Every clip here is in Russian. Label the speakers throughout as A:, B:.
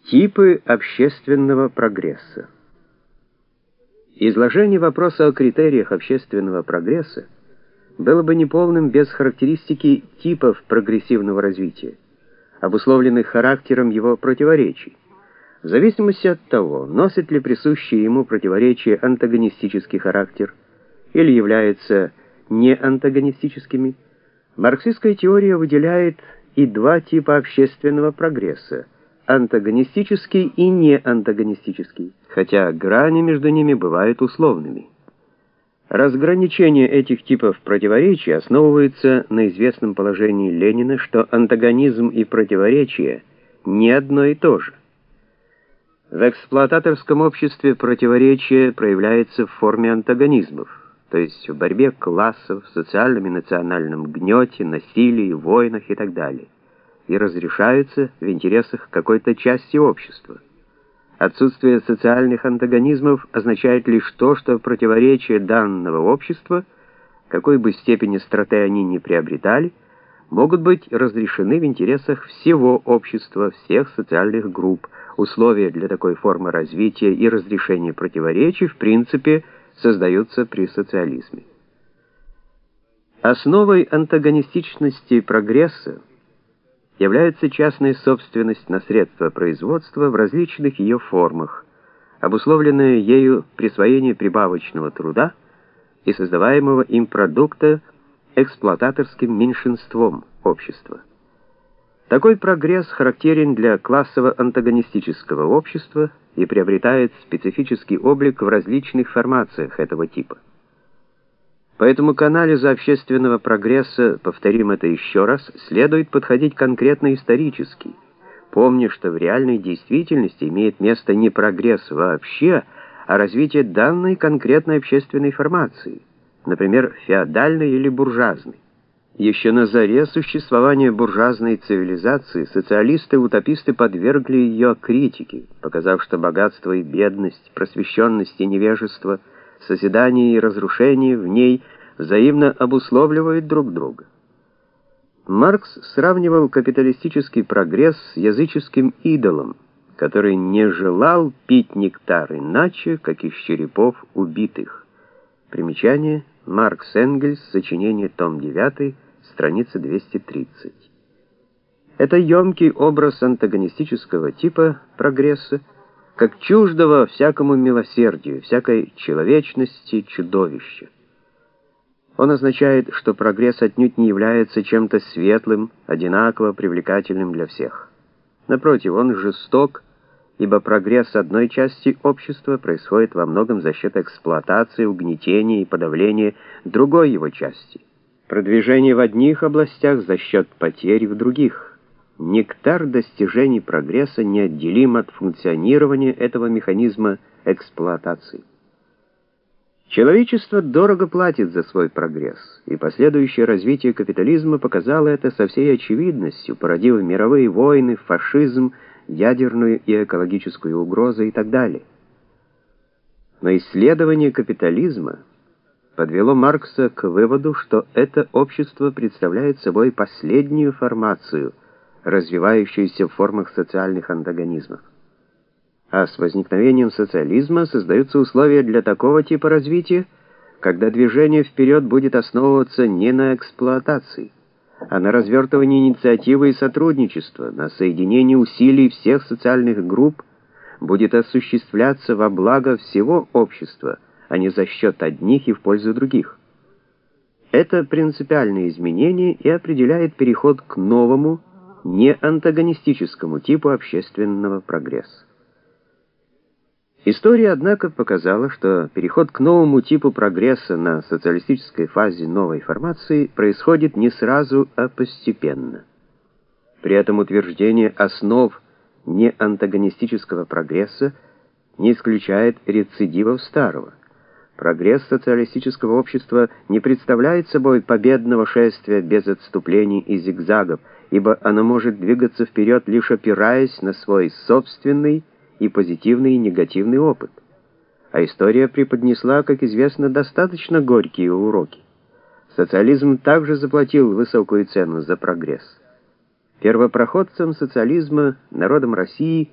A: Типы общественного прогресса. Изложение вопроса о критериях общественного прогресса было бы неполным без характеристики типов прогрессивного развития, обусловленных характером его противоречий, в зависимости от того, носит ли присущий ему противоречие антагонистический характер или являются неантагонистическими. Марксистская теория выделяет и два типа общественного прогресса: антагонистический и неантагонистический, хотя грани между ними бывают условными. Разграничение этих типов противоречий основывается на известном положении Ленина, что антагонизм и противоречие не одно и то же. В эксплуататорском обществе противоречие проявляется в форме антагонизмов, то есть в борьбе классов, социальном и национальном гнете, насилии, войнах и так далее, и разрешаются в интересах какой-то части общества. Отсутствие социальных антагонизмов означает лишь то, что противоречия данного общества, какой бы степени остроты они ни приобретали, могут быть разрешены в интересах всего общества, всех социальных групп. Условия для такой формы развития и разрешения противоречий в принципе создаются при социализме. Основой антагонистичности прогресса является частная собственность на средства производства в различных ее формах, обусловленная ею присвоение прибавочного труда и создаваемого им продукта эксплуататорским меньшинством общества. Такой прогресс характерен для классово-антагонистического общества и приобретает специфический облик в различных формациях этого типа. Поэтому к анализу общественного прогресса, повторим это еще раз, следует подходить конкретно исторически, помня, что в реальной действительности имеет место не прогресс вообще, а развитие данной конкретной общественной формации, например, феодальной или буржуазной. Еще на заре существования буржуазной цивилизации социалисты-утописты подвергли ее критике, показав, что богатство и бедность, просвещенность и невежество, созидание и разрушение в ней взаимно обусловливают друг друга. Маркс сравнивал капиталистический прогресс с языческим идолом, который не желал пить нектар иначе, как из черепов убитых. Примечание: Маркс Энгельс, сочинение, том 9, страница 230. Это емкий образ антагонистического типа прогресса, как чуждого всякому милосердию, всякой человечности чудовища. Он означает, что прогресс отнюдь не является чем-то светлым, одинаково привлекательным для всех. Напротив, он жесток, ибо прогресс одной части общества происходит во многом за счет эксплуатации, угнетения и подавления другой его части. Продвижение в одних областях за счет потерь в других. Нектар достижений прогресса неотделим от функционирования этого механизма эксплуатации. Человечество дорого платит за свой прогресс, и последующее развитие капитализма показало это со всей очевидностью, породив мировые войны, фашизм, ядерную и экологическую угрозу и так далее. Но исследование капитализма подвело Маркса к выводу, что это общество представляет собой последнюю формацию, развивающуюся в формах социальных антагонизмов. А с возникновением социализма создаются условия для такого типа развития, когда движение вперед будет основываться не на эксплуатации, а на развертывании инициативы и сотрудничества, на соединении усилий всех социальных групп, будет осуществляться во благо всего общества, а не за счет одних и в пользу других. Это принципиальное изменение и определяет переход к новому, неантагонистическому типу общественного прогресса. История, однако, показала, что переход к новому типу прогресса на социалистической фазе новой формации происходит не сразу, а постепенно. При этом утверждение основ неантагонистического прогресса не исключает рецидивов старого. Прогресс социалистического общества не представляет собой победного шествия без отступлений и зигзагов, ибо оно может двигаться вперед, лишь опираясь на свой собственный и позитивный и негативный опыт. А история преподнесла, как известно, достаточно горькие уроки. Социализм также заплатил высокую цену за прогресс. Первопроходцем социализма, народом России,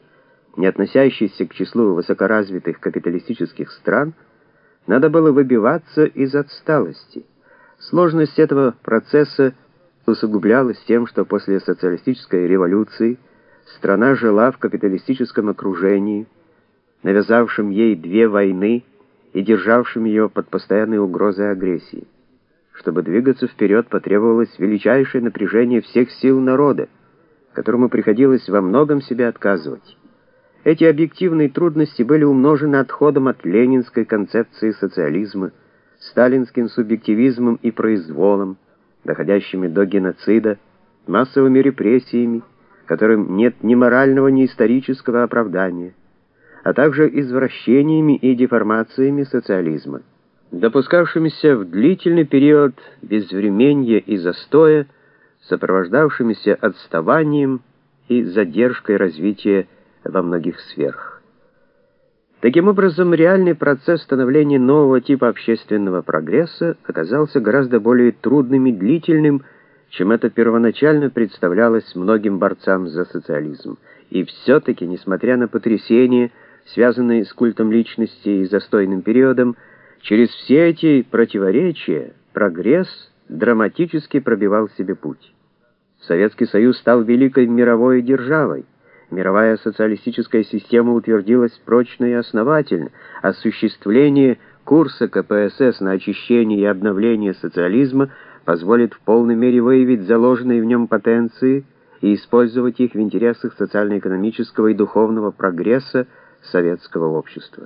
A: не относящийся к числу высокоразвитых капиталистических стран, надо было выбиваться из отсталости. Сложность этого процесса усугублялась тем, что после социалистической революции страна жила в капиталистическом окружении, навязавшем ей две войны и державшем ее под постоянной угрозой агрессии. Чтобы двигаться вперед, потребовалось величайшее напряжение всех сил народа, которому приходилось во многом себе отказывать. Эти объективные трудности были умножены отходом от ленинской концепции социализма, сталинским субъективизмом и произволом, доходящими до геноцида, массовыми репрессиями, которым нет ни морального, ни исторического оправдания, а также извращениями и деформациями социализма, допускавшимися в длительный период безвременья и застоя, сопровождавшимися отставанием и задержкой развития во многих сферах. Таким образом, реальный процесс становления нового типа общественного прогресса оказался гораздо более трудным и длительным, чем это первоначально представлялось многим борцам за социализм. И все-таки, несмотря на потрясения, связанные с культом личности и застойным периодом, через все эти противоречия прогресс драматически пробивал себе путь. Советский Союз стал великой мировой державой. Мировая социалистическая система утвердилась прочно и основательно. Осуществление курса КПСС на очищение и обновление социализма позволит в полной мере выявить заложенные в нем потенции и использовать их в интересах социально-экономического и духовного прогресса советского общества.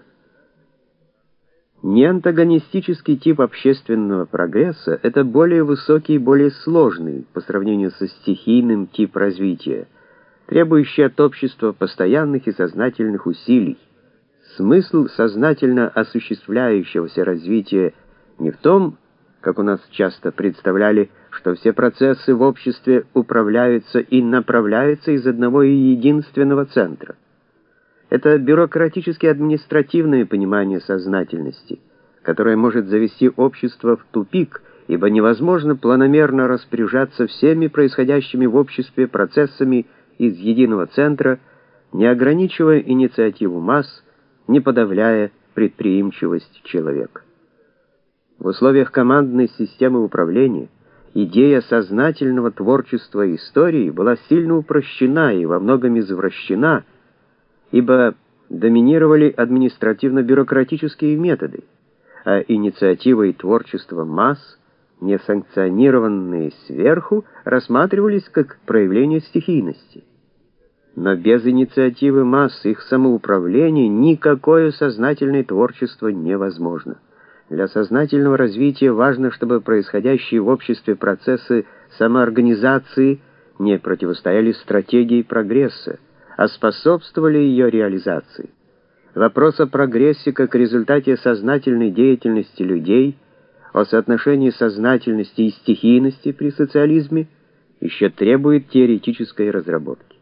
A: Неантагонистический тип общественного прогресса — это более высокий и более сложный по сравнению со стихийным тип развития, требующий от общества постоянных и сознательных усилий. Смысл сознательно осуществляющегося развития не в том, как у нас часто представляли, что все процессы в обществе управляются и направляются из одного и единственного центра. Это бюрократически-административное понимание сознательности, которое может завести общество в тупик, ибо невозможно планомерно распоряжаться всеми происходящими в обществе процессами из единого центра, не ограничивая инициативу масс, не подавляя предприимчивость человека. В условиях командной системы управления идея сознательного творчества истории была сильно упрощена и во многом извращена, ибо доминировали административно-бюрократические методы, а инициатива и творчество масс, не санкционированные сверху, рассматривались как проявление стихийности. Но без инициативы масс, их самоуправления, никакое сознательное творчество невозможно. Для сознательного развития важно, чтобы происходящие в обществе процессы самоорганизации не противостояли стратегии прогресса, а способствовали ее реализации. Вопрос о прогрессе как результате сознательной деятельности людей, о соотношении сознательности и стихийности при социализме еще требует теоретической разработки.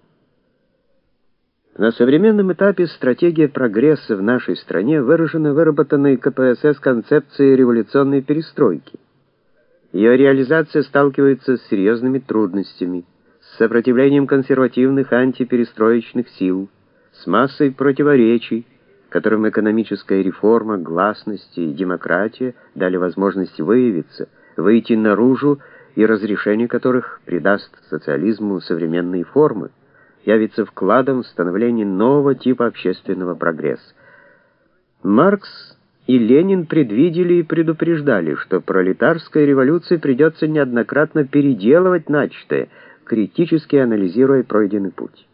A: На современном этапе стратегия прогресса в нашей стране выражена выработанной КПСС концепцией революционной перестройки. Ее реализация сталкивается с серьезными трудностями, с сопротивлением консервативных антиперестроечных сил, с массой противоречий, которым экономическая реформа, гласность и демократия дали возможность выявиться, выйти наружу, и разрешение которых придаст социализму современные формы, явится вкладом в становление нового типа общественного прогресса. Маркс и Ленин предвидели и предупреждали, что пролетарской революции придется неоднократно переделывать начатое, критически анализируя пройденный путь.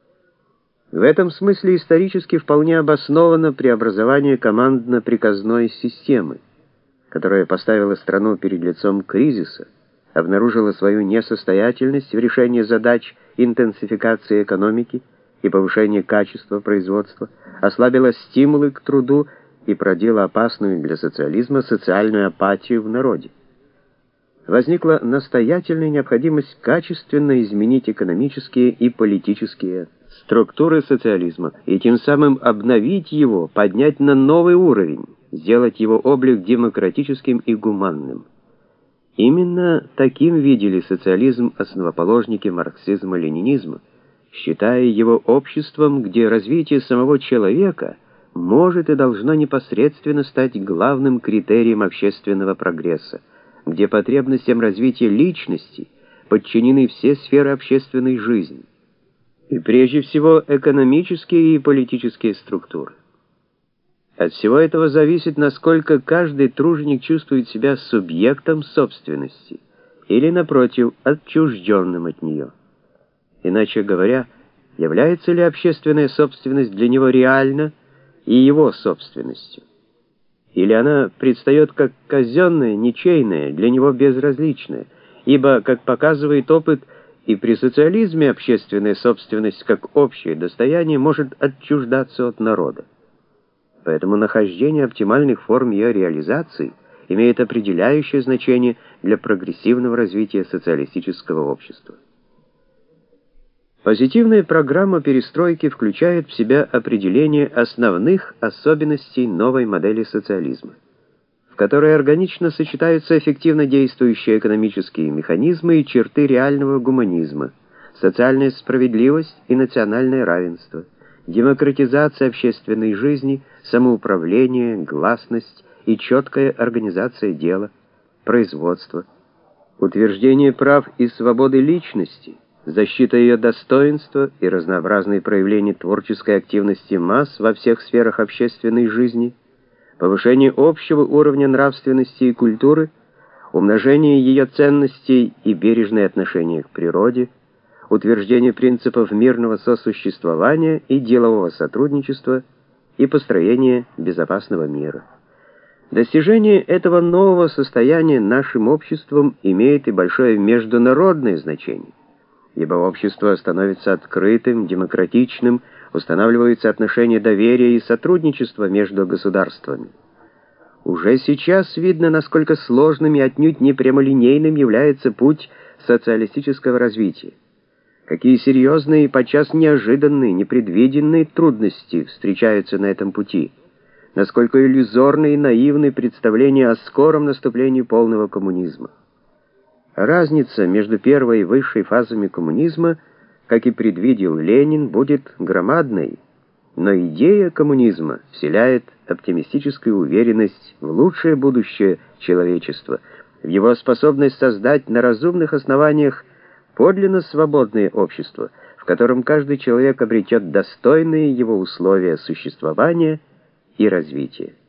A: В этом смысле исторически вполне обосновано преобразование командно-приказной системы, которая поставила страну перед лицом кризиса, обнаружила свою несостоятельность в решении задач интенсификации экономики и повышения качества производства, ослабила стимулы к труду и породила опасную для социализма социальную апатию в народе. Возникла настоятельная необходимость качественно изменить экономические и политические структуры социализма и тем самым обновить его, поднять на новый уровень, сделать его облик демократическим и гуманным. Именно таким видели социализм основоположники марксизма-ленинизма, считая его обществом, где развитие самого человека может и должно непосредственно стать главным критерием общественного прогресса, где потребностям развития личности подчинены все сферы общественной жизни, и прежде всего экономические и политические структуры. От всего этого зависит, насколько каждый труженик чувствует себя субъектом собственности или, напротив, отчужденным от нее. Иначе говоря, является ли общественная собственность для него реальна и его собственностью? Или она предстает как казенная, ничейная, для него безразличная, ибо, как показывает опыт, и при социализме общественная собственность как общее достояние может отчуждаться от народа. Поэтому нахождение оптимальных форм ее реализации имеет определяющее значение для прогрессивного развития социалистического общества. Позитивная программа перестройки включает в себя определение основных особенностей новой модели социализма, в которой органично сочетаются эффективно действующие экономические механизмы и черты реального гуманизма, социальная справедливость и национальное равенство, демократизация общественной жизни, самоуправление, гласность и четкая организация дела, производства, утверждение прав и свободы личности, защита ее достоинства и разнообразные проявления творческой активности масс во всех сферах общественной жизни, повышение общего уровня нравственности и культуры, умножение ее ценностей и бережное отношение к природе, утверждение принципов мирного сосуществования и делового сотрудничества и построение безопасного мира. Достижение этого нового состояния нашим обществом имеет и большое международное значение, ибо общество становится открытым, демократичным, устанавливаются отношения доверия и сотрудничества между государствами. Уже сейчас видно, насколько сложным и отнюдь не прямолинейным является путь социалистического развития. Какие серьезные и подчас неожиданные, непредвиденные трудности встречаются на этом пути, насколько иллюзорны и наивны представления о скором наступлении полного коммунизма. Разница между первой и высшей фазами коммунизма, как и предвидел Ленин, будет громадной, но идея коммунизма вселяет оптимистическую уверенность в лучшее будущее человечества, в его способность создать на разумных основаниях подлинно свободное общество, в котором каждый человек обретет достойные его условия существования и развития.